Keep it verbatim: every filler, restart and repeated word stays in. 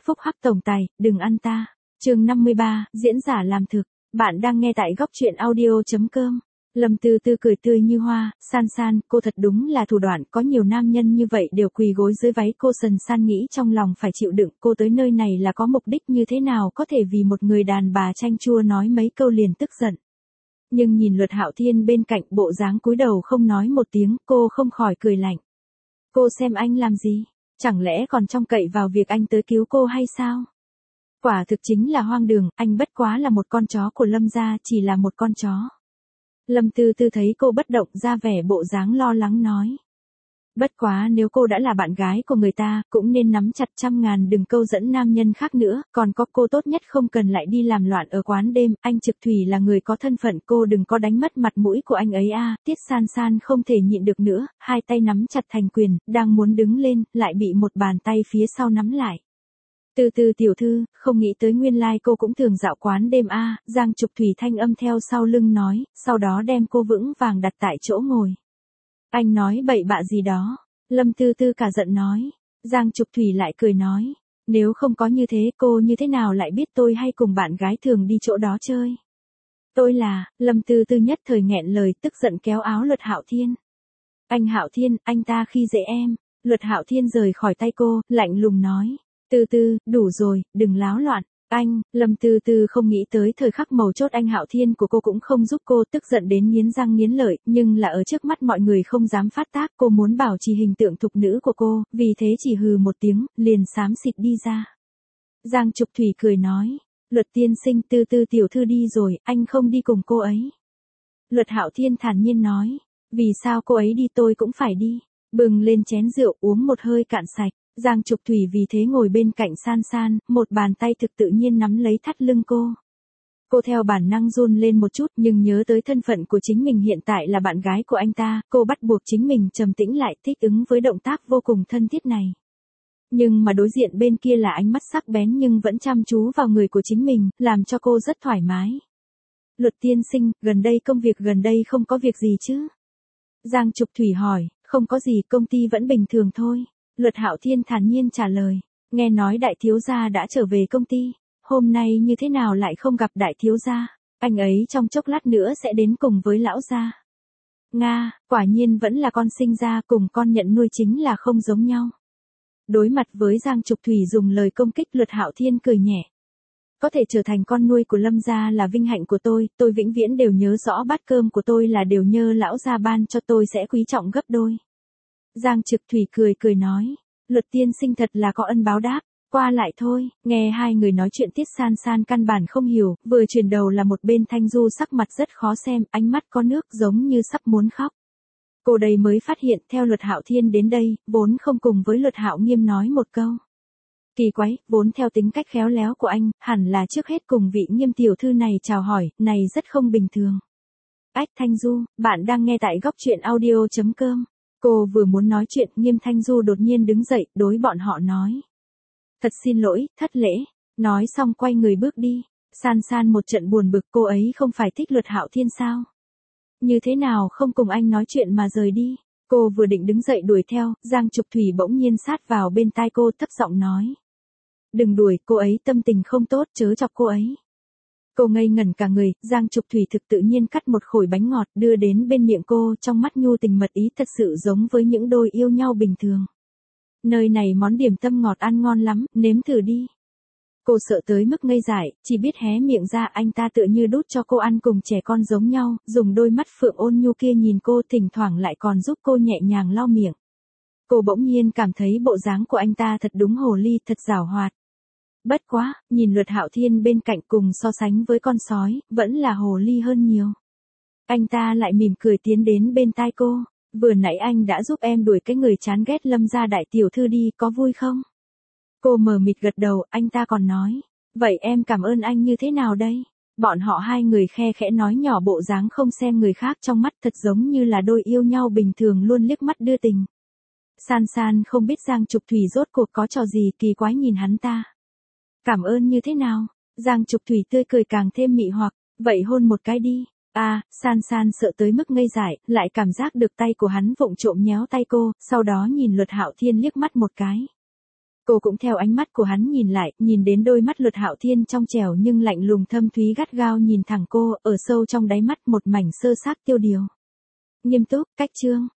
phúc hắc tổng tài, đừng ăn ta. Chương năm mươi ba, diễn giả làm thực. Bạn đang nghe tại góc truyện audio chấm com. Lâm Tư Tư cười tươi như hoa, San San, cô thật đúng là thủ đoạn, có nhiều nam nhân như vậy đều quỳ gối dưới váy cô. Sần San nghĩ trong lòng phải chịu đựng, cô tới nơi này là có mục đích như thế nào có thể vì một người đàn bà chanh chua nói mấy câu liền tức giận. Nhưng nhìn Luật Hạo Thiên bên cạnh bộ dáng cúi đầu không nói một tiếng, cô không khỏi cười lạnh. Cô xem anh làm gì? Chẳng lẽ còn trông cậy vào việc anh tới cứu cô hay sao? Quả thực chính là hoang đường, anh bất quá là một con chó của Lâm gia, chỉ là một con chó. Lâm Tư Tư thấy cô bất động ra vẻ bộ dáng lo lắng nói. Bất quá nếu cô đã là bạn gái của người ta, cũng nên nắm chặt trăm ngàn đừng câu dẫn nam nhân khác nữa, còn có cô tốt nhất không cần lại đi làm loạn ở quán đêm, anh Trực Thủy là người có thân phận, cô đừng có đánh mất mặt mũi của anh ấy a. Tiết San San không thể nhịn được nữa, hai tay nắm chặt thành quyền, đang muốn đứng lên, lại bị một bàn tay phía sau nắm lại. Từ từ tiểu thư, không nghĩ tới nguyên lai like cô cũng thường dạo quán đêm a. Giang Trục Thủy thanh âm theo sau lưng nói, sau đó đem cô vững vàng đặt tại chỗ ngồi. Anh nói bậy bạ gì đó? Lâm Tư Tư cả giận nói. Giang Trục Thủy lại cười nói, nếu không có như thế cô như thế nào lại biết tôi hay cùng bạn gái thường đi chỗ đó chơi? Tôi là, Lâm Tư Tư nhất thời nghẹn lời tức giận kéo áo Luật Hạo Thiên. Anh Hạo Thiên, anh ta khi dễ em. Luật Hạo Thiên rời khỏi tay cô, lạnh lùng nói. Tư Tư, đủ rồi, đừng láo loạn. Anh, Lâm Tư Tư không nghĩ tới thời khắc mấu chốt anh Hạo Thiên của cô cũng không giúp cô, tức giận đến nghiến răng nghiến lợi, nhưng là ở trước mắt mọi người không dám phát tác, cô muốn bảo trì hình tượng thục nữ của cô, vì thế chỉ hừ một tiếng, liền xám xịt đi ra. Giang Trục Thủy cười nói, Luật tiên sinh, Tư Tư tiểu thư đi rồi, anh không đi cùng cô ấy. Luật Hạo Thiên thản nhiên nói, vì sao cô ấy đi tôi cũng phải đi, bừng lên chén rượu uống một hơi cạn sạch. Giang Trục Thủy vì thế ngồi bên cạnh San San, một bàn tay thực tự nhiên nắm lấy thắt lưng cô. Cô theo bản năng run lên một chút nhưng nhớ tới thân phận của chính mình hiện tại là bạn gái của anh ta, cô bắt buộc chính mình trầm tĩnh lại thích ứng với động tác vô cùng thân thiết này. Nhưng mà đối diện bên kia là ánh mắt sắc bén nhưng vẫn chăm chú vào người của chính mình, làm cho cô rất thoải mái. Luật tiên sinh, gần đây công việc gần đây không có việc gì chứ? Giang Trục Thủy hỏi, không có gì, công ty vẫn bình thường thôi. Luật Hạo Thiên thản nhiên trả lời, nghe nói đại thiếu gia đã trở về công ty, hôm nay như thế nào lại không gặp đại thiếu gia, anh ấy trong chốc lát nữa sẽ đến cùng với lão gia. Nga, quả nhiên vẫn là con sinh ra cùng con nhận nuôi chính là không giống nhau. Đối mặt với Giang Trục Thủy dùng lời công kích, Luật Hạo Thiên cười nhẹ. Có thể trở thành con nuôi của Lâm gia là vinh hạnh của tôi, tôi vĩnh viễn đều nhớ rõ bát cơm của tôi là đều nhờ lão gia ban cho tôi sẽ quý trọng gấp đôi. Giang Trực Thủy cười cười nói, Luật tiên sinh thật là có ân báo đáp, qua lại thôi. Nghe hai người nói chuyện Tiết San San căn bản không hiểu, vừa chuyển đầu là một bên Thanh Du sắc mặt rất khó xem, ánh mắt có nước giống như sắp muốn khóc. Cô đây mới phát hiện theo Luật Hạo Thiên đến đây, vốn không cùng với Luật Hạo Nghiêm nói một câu. Kỳ quái, vốn theo tính cách khéo léo của anh, hẳn là trước hết cùng vị Nghiêm tiểu thư này chào hỏi, này rất không bình thường. Ách Thanh Du, bạn đang nghe tại góc truyện audio chấm com. Cô vừa muốn nói chuyện, Nghiêm Thanh Du đột nhiên đứng dậy, đối bọn họ nói. Thật xin lỗi, thất lễ. Nói xong quay người bước đi. San San một trận buồn bực, cô ấy không phải thích Luật Hạo Thiên sao? Như thế nào không cùng anh nói chuyện mà rời đi? Cô vừa định đứng dậy đuổi theo, Giang Trục Thủy bỗng nhiên sát vào bên tai cô thấp giọng nói. Đừng đuổi, cô ấy tâm tình không tốt, chớ chọc cô ấy. Cô ngây ngẩn cả người, Giang Trục Thủy thực tự nhiên cắt một khối bánh ngọt đưa đến bên miệng cô, trong mắt nhu tình mật ý thật sự giống với những đôi yêu nhau bình thường. Nơi này món điểm tâm ngọt ăn ngon lắm, nếm thử đi. Cô sợ tới mức ngây dại, chỉ biết hé miệng ra, anh ta tựa như đút cho cô ăn cùng trẻ con giống nhau, dùng đôi mắt phượng ôn nhu kia nhìn cô, thỉnh thoảng lại còn giúp cô nhẹ nhàng lau miệng. Cô bỗng nhiên cảm thấy bộ dáng của anh ta thật đúng hồ ly, thật giảo hoạt. Bất quá, nhìn Luật Hạo Thiên bên cạnh cùng so sánh với con sói, vẫn là hồ ly hơn nhiều. Anh ta lại mỉm cười tiến đến bên tai cô, vừa nãy anh đã giúp em đuổi cái người chán ghét Lâm gia đại tiểu thư đi, có vui không? Cô mờ mịt gật đầu, anh ta còn nói, vậy em cảm ơn anh như thế nào đây? Bọn họ hai người khe khẽ nói nhỏ, bộ dáng không xem người khác trong mắt, thật giống như là đôi yêu nhau bình thường luôn liếc mắt đưa tình. San San không biết Giang Trục Thủy rốt cuộc có trò gì kỳ quái nhìn hắn ta. Cảm ơn như thế nào? Giang Trục Thủy tươi cười càng thêm mị hoặc, vậy hôn một cái đi. À, San San sợ tới mức ngây dại, lại cảm giác được tay của hắn vụng trộm nhéo tay cô, sau đó nhìn Luật Hạo Thiên liếc mắt một cái. Cô cũng theo ánh mắt của hắn nhìn lại, nhìn đến đôi mắt Luật Hạo Thiên trong trẻo nhưng lạnh lùng thâm thúy gắt gao nhìn thẳng cô, ở sâu trong đáy mắt một mảnh sơ xác tiêu điều. Nghiêm túc, cách chương.